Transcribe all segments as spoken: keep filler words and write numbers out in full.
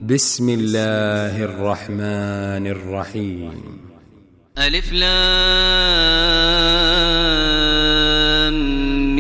بسم الله الرحمن الرحيم. ألف لام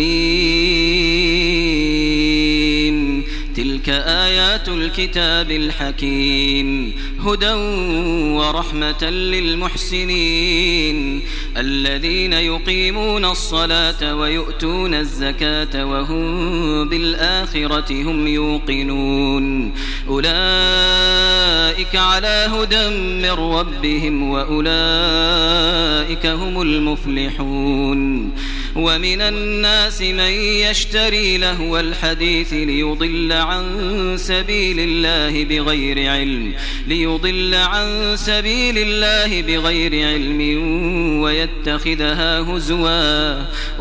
ميم. تلك آيات الكتاب الحكيم هدى ورحمة للمحسنين الذين يقيمون الصلاة ويؤتون الزكاة وهم بالآخرة هم يوقنون أولئك على هدى من ربهم وأولئك هم المفلحون. ومن الناس من يشتري لهو الحديث ليضل عن سبيل الله بغير علم ليضل عن سبيل الله بغير علم ويتخذها هزوا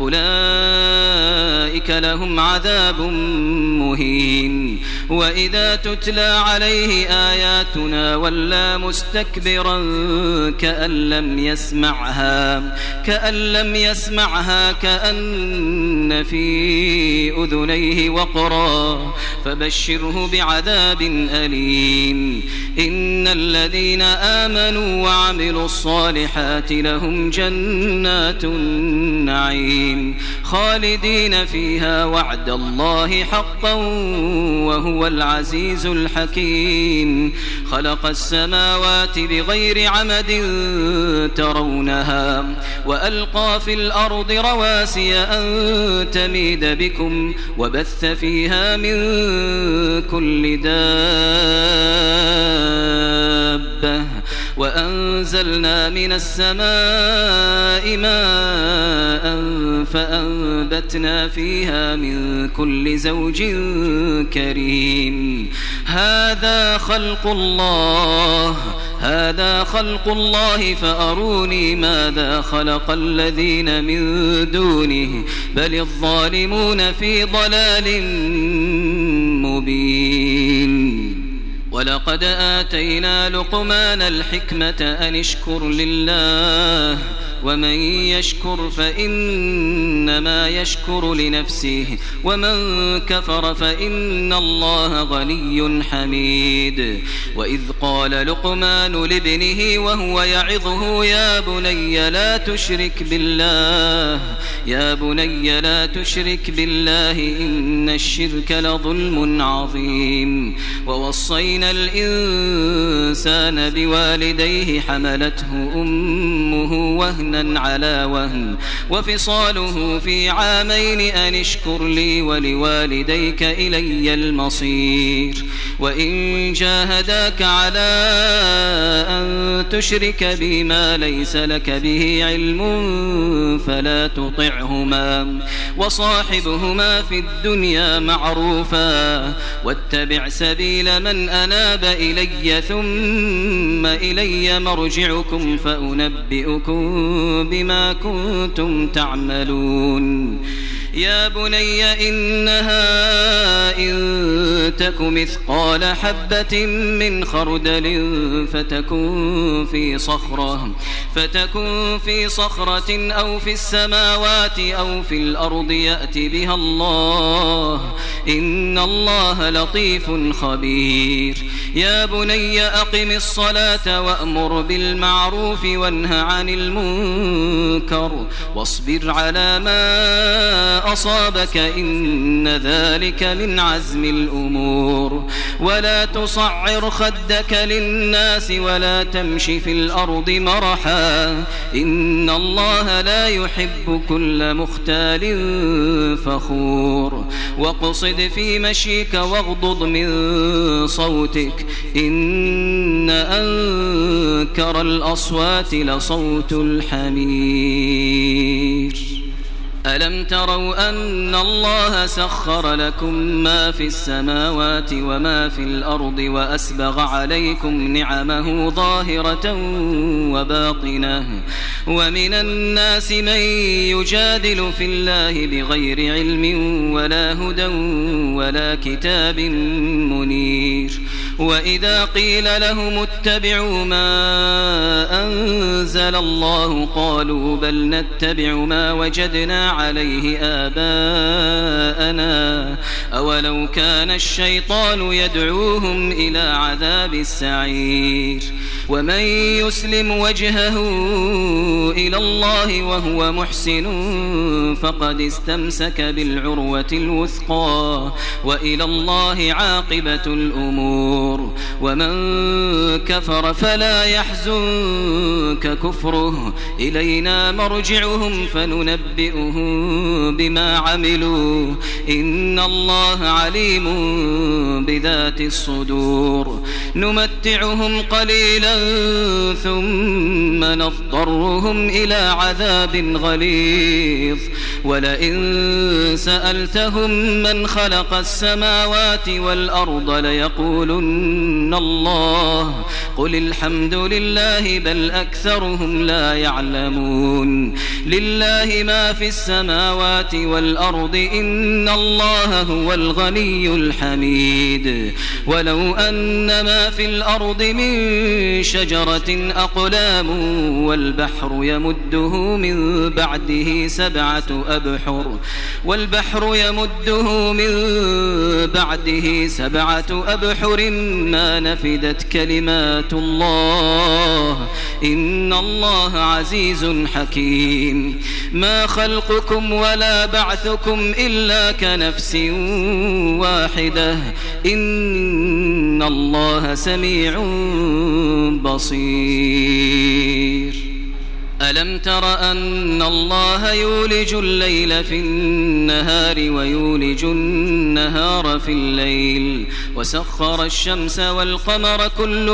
أولئك لهم عذاب مهين. وإذا تتلى عليه آياتنا ولى مستكبرا كأن لم يسمعها كأن لم يسمعها كأن في أذنيه وقرا فبشره بعذاب أليم. إن الذين آمنوا وعملوا الصالحات لهم جنات النعيم خالدين فيها وعد الله حقا وهو العزيز الحكيم. خلق السماوات بغير عمد ترونها وألقى في الأرض رواسي أن تميد بكم وبث فيها من كل دابة وأنزلنا من السماء ماء فأنبتنا فيها من كل زوج كريم. هذا خلق الله هذا خلق الله فأروني ماذا خلق الذين من دونه بل الظالمون في ضلال مبين. ولقد آتينا لقمان الحكمة أن اشكر لله ومن يشكر فإنما يشكر لنفسه ومن كفر فإن الله غني حميد. وإذ قال لقمان لابنه وهو يعظه يا بني لا تشرك بالله يا بني لا تشرك بالله إن الشرك لظلم عظيم. ووصينا الإنسان بوالديه حملته أمه وهنا على وهن وفصاله في عامين أن اشكر لي ولوالديك إلي المصير. وإن جاهداك على أن تشرك بي ما ليس لك به علم فلا تطعهما وصاحبهما في الدنيا معروفا واتبع سبيل من أناب إلي ثم إلي مرجعكم فأنبئكم بما كنتم تعملون. يا بني إنها إن تك مثقال حبة من خردل فتكن في صخرة فتكن في صخرة أو في السماوات أو في الأرض يأتي بها الله إن الله لطيف خبير. يا بني أقم الصلاة وأمر بالمعروف وانه عن المنكر واصبر على ما أصابك إن ذلك من عزم الأمور. ولا تصعر خدك للناس ولا تمش في الأرض مرحا إن الله لا يحب كل مختال فخور. واقصد في مشيك واغضض من صوتك إن أنكر الأصوات لصوت الحمير. ألم تروا أن الله سخر لكم ما في السماوات وما في الأرض وأسبغ عليكم نعمه ظاهرة وباطنة ومن الناس من يجادل في الله بغير علم ولا هدى ولا كتاب منير. وإذا قيل لهم اتبعوا ما أنزل الله قالوا بل نتبع ما وجدنا عليه آباءنا أولو كان الشيطان يدعوهم إلى عذاب السعير ومن يسلم وجهه إلى الله وهو محسن فقد استمسك بالعروة الوثقى وإلى الله عاقبة الأمور ومن كفر فلا يحزنك كفره إلينا مرجعهم فننبئهم بما عملوا إن الله عليم بذات الصدور نمتعهم قليلا ثم نضطرهم إلى عذاب غليظ ولئن سألتهم من خلق السماوات والأرض ليقولن الله قل الحمد لله بل أكثرهم لا يعلمون لله ما في السماوات والأرض إن الله هو الغني الحميد ولو أن ما في الأرض من شجرة أقلام والبحر يمده من بعده سبعة أبحر والبحر يمده من بعده سبعة أبحر ما نفدت كلمات الله إن الله عزيز حكيم ما خلقكم ولا بعثكم إلا كنفس واحدة إن الله سميع بصير ألم تر أن الله يولج الليل في النهار ويولج النهار في الليل وسخر الشمس والقمر كل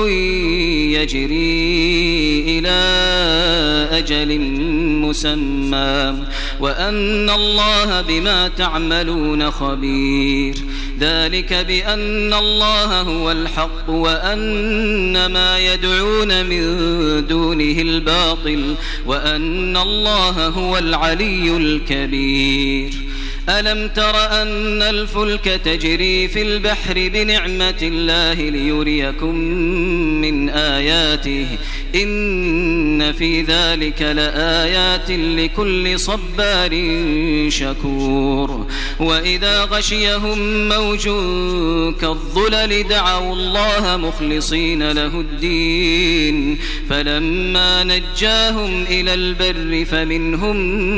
يجري إلى أجل مسمى وأن الله بما تعملون خبير ذلك بأن الله هو الحق وأن ما يدعون من دونه الباطل وأن الله هو العلي الكبير ألم تر أن الفلك تجري في البحر بنعمة الله ليريكم من آياته إن في ذلك لآيات لكل صبار شكور وإذا غشيهم موج كالظلل دعوا الله مخلصين له الدين فلما نجاهم إلى البر فمنهم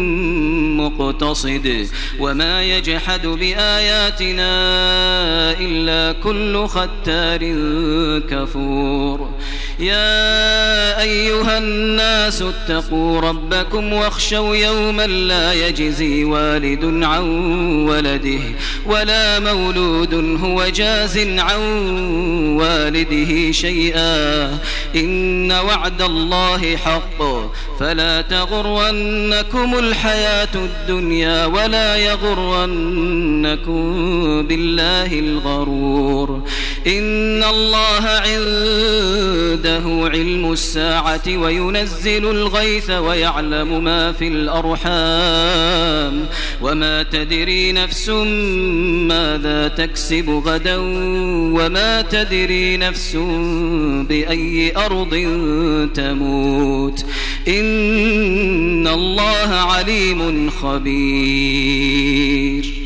مقتصد وما يجحد بآياتنا إلا كل ختار كفور يا أيها الناس اتقوا ربكم واخشوا يوما لا يجزي والد عن ولده ولا مولود هو جاز عن والده شيئا إن وعد الله حق فلا تغرنكم الحياة الدنيا ولا يغرنكم بالله الغرور إن الله عنده علم الساعة وينزل الغيث ويعلم ما في الأرحام وما تدري نفس ماذا تكسب غدا وما تدري نفس بأي أرض تموت إن الله عليم خبير